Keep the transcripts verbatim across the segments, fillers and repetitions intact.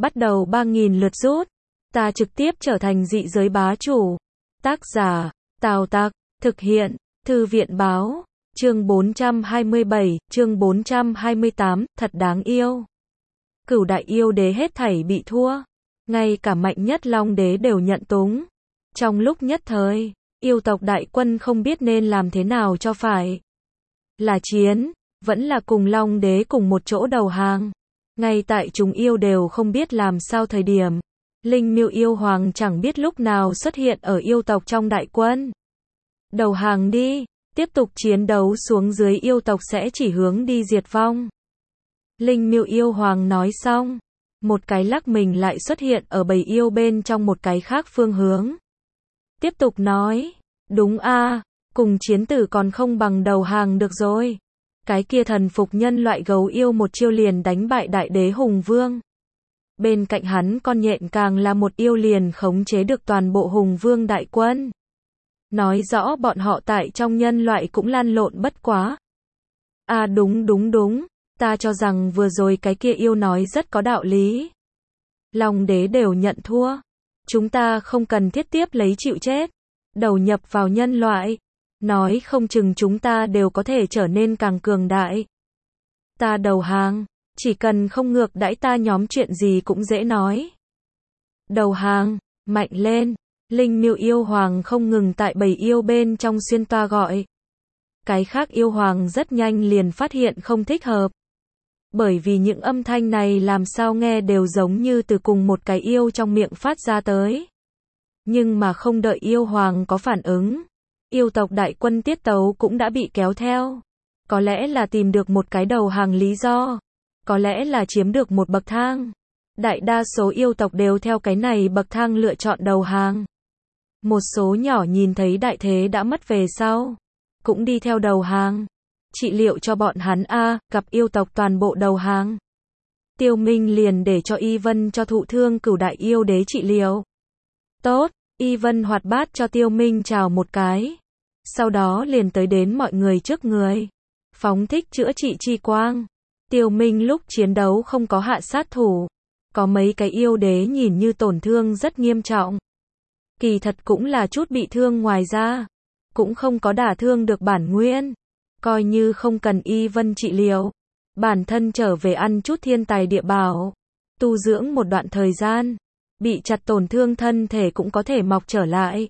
bắt đầu ba nghìn lượt rút. Ta trực tiếp trở thành dị giới bá chủ. Tác giả, Tào Tặc, thực hiện, Thư viện Báo, chương bốn trăm hai mươi bảy, chương bốn trăm hai mươi tám, thật đáng yêu. Cửu đại yêu đế hết thảy bị thua. Ngay cả mạnh nhất Long đế đều nhận túng. Trong lúc nhất thời, yêu tộc đại quân không biết nên làm thế nào cho phải. Là chiến, vẫn là cùng Long đế cùng một chỗ đầu hàng. Ngay tại chúng yêu đều không biết làm sao thời điểm. Linh Miêu yêu hoàng chẳng biết lúc nào xuất hiện ở yêu tộc trong đại quân. Đầu hàng đi, tiếp tục chiến đấu xuống dưới yêu tộc sẽ chỉ hướng đi diệt vong. Linh Miêu yêu hoàng nói xong, một cái lắc mình lại xuất hiện ở bầy yêu bên trong một cái khác phương hướng. Tiếp tục nói, đúng a, cùng chiến tử còn không bằng đầu hàng được rồi. Cái kia thần phục nhân loại gấu yêu một chiêu liền đánh bại đại đế hùng vương. Bên cạnh hắn con nhện càng là một yêu liền khống chế được toàn bộ hùng vương đại quân. Nói rõ bọn họ tại trong nhân loại cũng lăn lộn bất quá. À đúng đúng đúng, ta cho rằng vừa rồi cái kia yêu nói rất có đạo lý. Long đế đều nhận thua. Chúng ta không cần thiết tiếp lấy chịu chết. Đầu nhập vào nhân loại. Nói không chừng chúng ta đều có thể trở nên càng cường đại. Ta đầu hàng. Chỉ cần không ngược đãi ta nhóm chuyện gì cũng dễ nói. Đầu hàng, mạnh lên. Linh Miêu yêu hoàng không ngừng tại bầy yêu bên trong xuyên toa gọi. Cái khác yêu hoàng rất nhanh liền phát hiện không thích hợp. Bởi vì những âm thanh này làm sao nghe đều giống như từ cùng một cái yêu trong miệng phát ra tới. Nhưng mà không đợi yêu hoàng có phản ứng. Yêu tộc đại quân tiết tấu cũng đã bị kéo theo. Có lẽ là tìm được một cái đầu hàng lý do. Có lẽ là chiếm được một bậc thang. Đại đa số yêu tộc đều theo cái này bậc thang lựa chọn đầu hàng. Một số nhỏ nhìn thấy đại thế đã mất về sau. Cũng đi theo đầu hàng. Trị liệu cho bọn hắn a, gặp yêu tộc toàn bộ đầu hàng. Tiêu Minh liền để cho Y Vân cho thụ thương cửu đại yêu đế trị liệu. Tốt, Y Vân hoạt bát cho Tiêu Minh chào một cái. Sau đó liền tới đến mọi người trước người. Phóng thích chữa trị chi quang. Tiêu Minh lúc chiến đấu không có hạ sát thủ. Có mấy cái yêu đế nhìn như tổn thương rất nghiêm trọng. Kỳ thật cũng là chút bị thương ngoài ra. Cũng không có đả thương được bản nguyên. Coi như không cần Y Vân trị liệu. Bản thân trở về ăn chút thiên tài địa bảo. Tu dưỡng một đoạn thời gian. Bị chặt tổn thương thân thể cũng có thể mọc trở lại.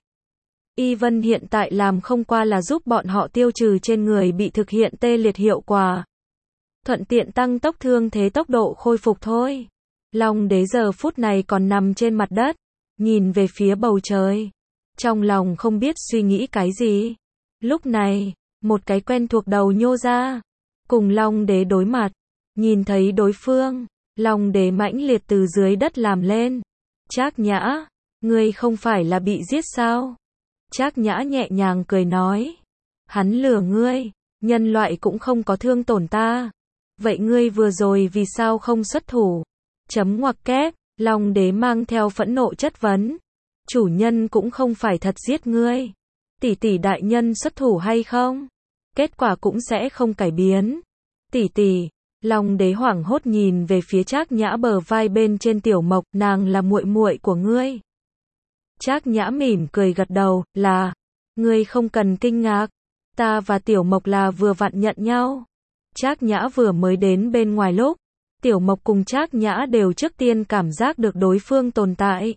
Y Vân hiện tại làm không qua là giúp bọn họ tiêu trừ trên người bị thực hiện tê liệt hiệu quả. Thuận tiện tăng tốc thương thế tốc độ khôi phục thôi. Long đế giờ phút này còn nằm trên mặt đất. Nhìn về phía bầu trời. Trong lòng không biết suy nghĩ cái gì. Lúc này, một cái quen thuộc đầu nhô ra. Cùng Long đế đối mặt. Nhìn thấy đối phương. Long đế mãnh liệt từ dưới đất làm lên. Trác Nhã, ngươi không phải là bị giết sao? Trác Nhã nhẹ nhàng cười nói. Hắn lừa ngươi. Nhân loại cũng không có thương tổn ta. Vậy ngươi vừa rồi vì sao không xuất thủ? Chấm ngoặc kép, Long đế mang theo phẫn nộ chất vấn. Chủ nhân cũng không phải thật giết ngươi. Tỷ tỷ đại nhân xuất thủ hay không? Kết quả cũng sẽ không cải biến. Tỷ tỷ, Long đế hoảng hốt nhìn về phía Trác Nhã bờ vai bên trên Tiểu Mộc, nàng là muội muội của ngươi. Trác Nhã mỉm cười gật đầu, là, ngươi không cần kinh ngạc. Ta và Tiểu Mộc là vừa vặn nhận nhau. Trác Nhã vừa mới đến bên ngoài lúc, Tiểu Mộc cùng Trác Nhã đều trước tiên cảm giác được đối phương tồn tại.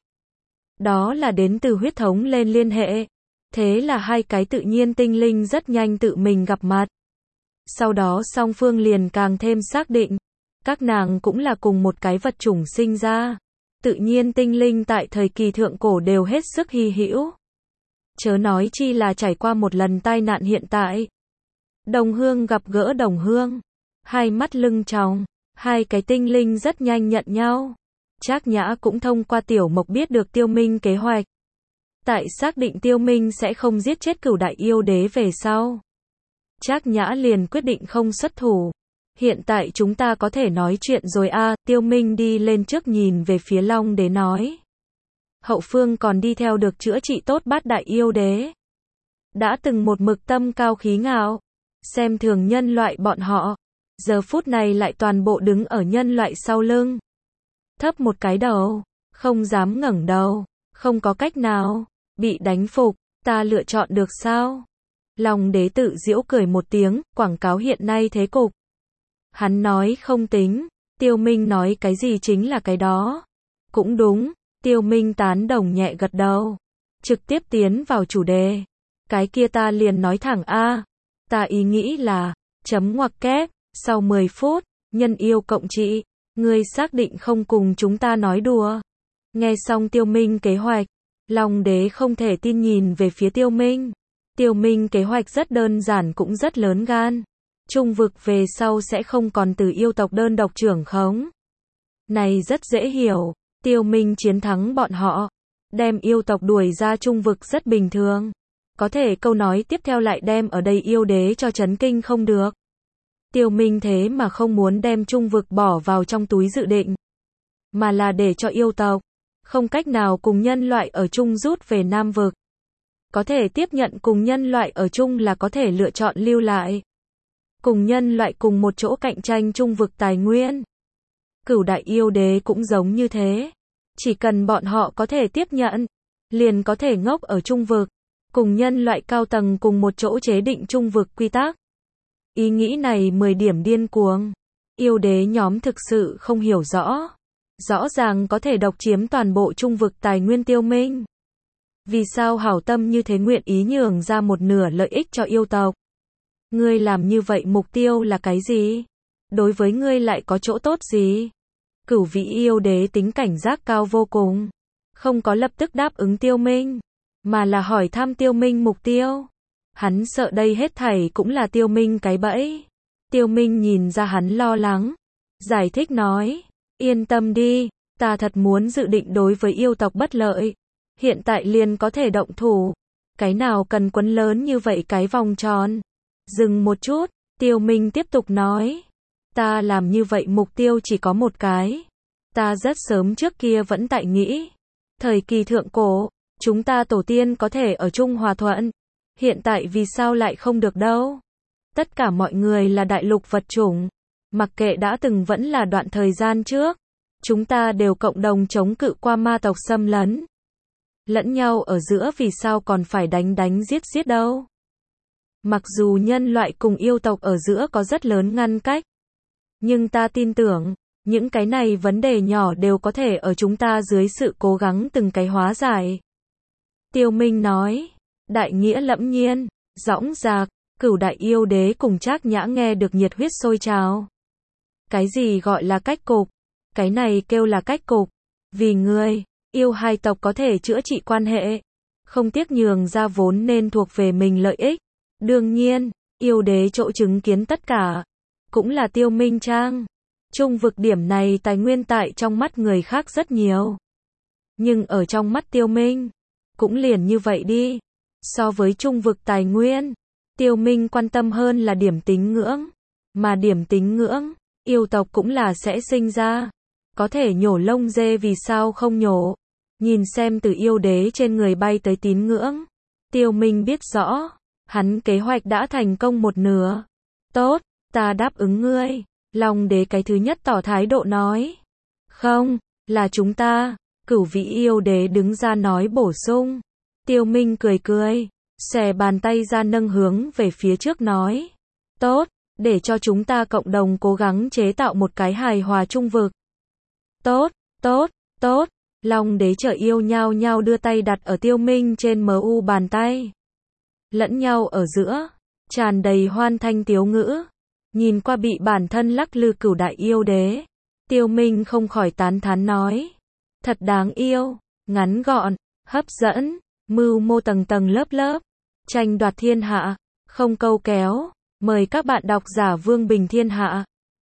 Đó là đến từ huyết thống lên liên hệ. Thế là hai cái tự nhiên tinh linh rất nhanh tự mình gặp mặt. Sau đó song phương liền càng thêm xác định. Các nàng cũng là cùng một cái vật chủng sinh ra. Tự nhiên tinh linh tại thời kỳ thượng cổ đều hết sức hy hữu. Chớ nói chi là trải qua một lần tai nạn hiện tại. Đồng hương gặp gỡ đồng hương. Hai mắt lưng tròng. Hai cái tinh linh rất nhanh nhận nhau. Trác Nhã cũng thông qua Tiểu Mộc biết được Tiêu Minh kế hoạch. Tại xác định Tiêu Minh sẽ không giết chết cửu đại yêu đế về sau. Trác Nhã liền quyết định không xuất thủ. Hiện tại chúng ta có thể nói chuyện rồi a, à, Tiêu Minh đi lên trước nhìn về phía Long đế nói. Hậu phương còn đi theo được chữa trị tốt bát đại yêu đế. Đã từng một mực tâm cao khí ngạo. Xem thường nhân loại bọn họ. Giờ phút này lại toàn bộ đứng ở nhân loại sau lưng. thấp một cái đầu, không dám ngẩng đầu, không có cách nào, bị đánh phục, ta lựa chọn được sao? Long đế tự giễu cười một tiếng, quảng cáo hiện nay thế cục. Hắn nói không tính, Tiêu Minh nói cái gì chính là cái đó. Cũng đúng, Tiêu Minh tán đồng nhẹ gật đầu. Trực tiếp tiến vào chủ đề. Cái kia ta liền nói thẳng a, ta ý nghĩ là, chấm ngoặc kép, sau mười phút, nhân yêu cộng trị, ngươi xác định không cùng chúng ta nói đùa. Nghe xong Tiêu Minh kế hoạch, Long đế không thể tin nhìn về phía Tiêu Minh. Tiêu Minh kế hoạch rất đơn giản cũng rất lớn gan. Trung vực về sau sẽ không còn từ yêu tộc đơn độc trưởng khống. Này rất dễ hiểu, Tiêu Minh chiến thắng bọn họ, đem yêu tộc đuổi ra trung vực rất bình thường. Có thể câu nói tiếp theo lại đem ở đây yêu đế cho chấn kinh không được. Tiêu Minh thế mà không muốn đem trung vực bỏ vào trong túi dự định, mà là để cho yêu tộc không cách nào cùng nhân loại ở chung rút về Nam vực. Có thể tiếp nhận cùng nhân loại ở chung là có thể lựa chọn lưu lại. Cùng nhân loại cùng một chỗ cạnh tranh trung vực tài nguyên. Cửu đại yêu đế cũng giống như thế. Chỉ cần bọn họ có thể tiếp nhận, liền có thể ngốc ở trung vực. Cùng nhân loại cao tầng cùng một chỗ chế định trung vực quy tắc. Ý nghĩ này mười điểm điên cuồng. Yêu đế nhóm thực sự không hiểu rõ. Rõ ràng có thể độc chiếm toàn bộ trung vực tài nguyên Tiêu Minh. Vì sao hảo tâm như thế nguyện ý nhường ra một nửa lợi ích cho yêu tộc? Ngươi làm như vậy mục tiêu là cái gì? Đối với ngươi lại có chỗ tốt gì? Cửu vĩ yêu đế tính cảnh giác cao vô cùng. Không có lập tức đáp ứng Tiêu Minh, mà là hỏi thăm Tiêu Minh mục tiêu. Hắn sợ đây hết thảy cũng là Tiêu Minh cái bẫy. Tiêu Minh nhìn ra hắn lo lắng. Giải thích nói, yên tâm đi, ta thật muốn dự định đối với yêu tộc bất lợi. Hiện tại liền có thể động thủ. Cái nào cần quấn lớn như vậy cái vòng tròn. Dừng một chút, Tiêu Minh tiếp tục nói. Ta làm như vậy mục tiêu chỉ có một cái. Ta rất sớm trước kia vẫn tại nghĩ. Thời kỳ thượng cổ, chúng ta tổ tiên có thể ở chung hòa thuận. Hiện tại vì sao lại không được đâu? Tất cả mọi người là đại lục vật chủng. Mặc kệ đã từng vẫn là đoạn thời gian trước. Chúng ta đều cộng đồng chống cự qua ma tộc xâm lấn. Lẫn nhau ở giữa vì sao còn phải đánh đánh giết giết đâu? Mặc dù nhân loại cùng yêu tộc ở giữa có rất lớn ngăn cách. Nhưng ta tin tưởng, những cái này vấn đề nhỏ đều có thể ở chúng ta dưới sự cố gắng từng cái hóa giải. Tiêu Minh nói, đại nghĩa lẫm nhiên, dõng dạc, cửu đại yêu đế cùng Trác Nhã nghe được nhiệt huyết sôi trào. Cái gì gọi là cách cục? Cái này kêu là cách cục. Vì ngươi, yêu hai tộc có thể chữa trị quan hệ. Không tiếc nhường ra vốn nên thuộc về mình lợi ích. Đương nhiên, yêu đế chỗ chứng kiến tất cả. Cũng là Tiêu Minh trang. Trung vực điểm này tài nguyên tại trong mắt người khác rất nhiều. Nhưng ở trong mắt Tiêu Minh, cũng liền như vậy đi. So với trung vực tài nguyên, Tiêu Minh quan tâm hơn là điểm tín ngưỡng. Mà điểm tín ngưỡng, yêu tộc cũng là sẽ sinh ra. Có thể nhổ lông dê vì sao không nhổ. Nhìn xem từ yêu đế trên người bay tới tín ngưỡng. Tiêu Minh biết rõ, hắn kế hoạch đã thành công một nửa. Tốt, ta đáp ứng ngươi. Long đế cái thứ nhất tỏ thái độ nói. Không, là chúng ta. Cửu vĩ yêu đế đứng ra nói bổ sung. Tiêu Minh cười cười, xòe bàn tay ra nâng hướng về phía trước nói. Tốt, để cho chúng ta cộng đồng cố gắng chế tạo một cái hài hòa trung vực. Tốt, tốt, tốt. Long đế trợ yêu nhau nhau đưa tay đặt ở Tiêu Minh trên em u bàn tay. Lẫn nhau ở giữa, tràn đầy hoan thanh tiếu ngữ. Nhìn qua bị bản thân lắc lư cửu đại yêu đế. Tiêu Minh không khỏi tán thán nói. Thật đáng yêu, ngắn gọn, hấp dẫn, mưu mô tầng tầng lớp lớp. Tranh đoạt thiên hạ, không câu kéo. Mời các bạn đọc giả Vương Bình Thiên Hạ.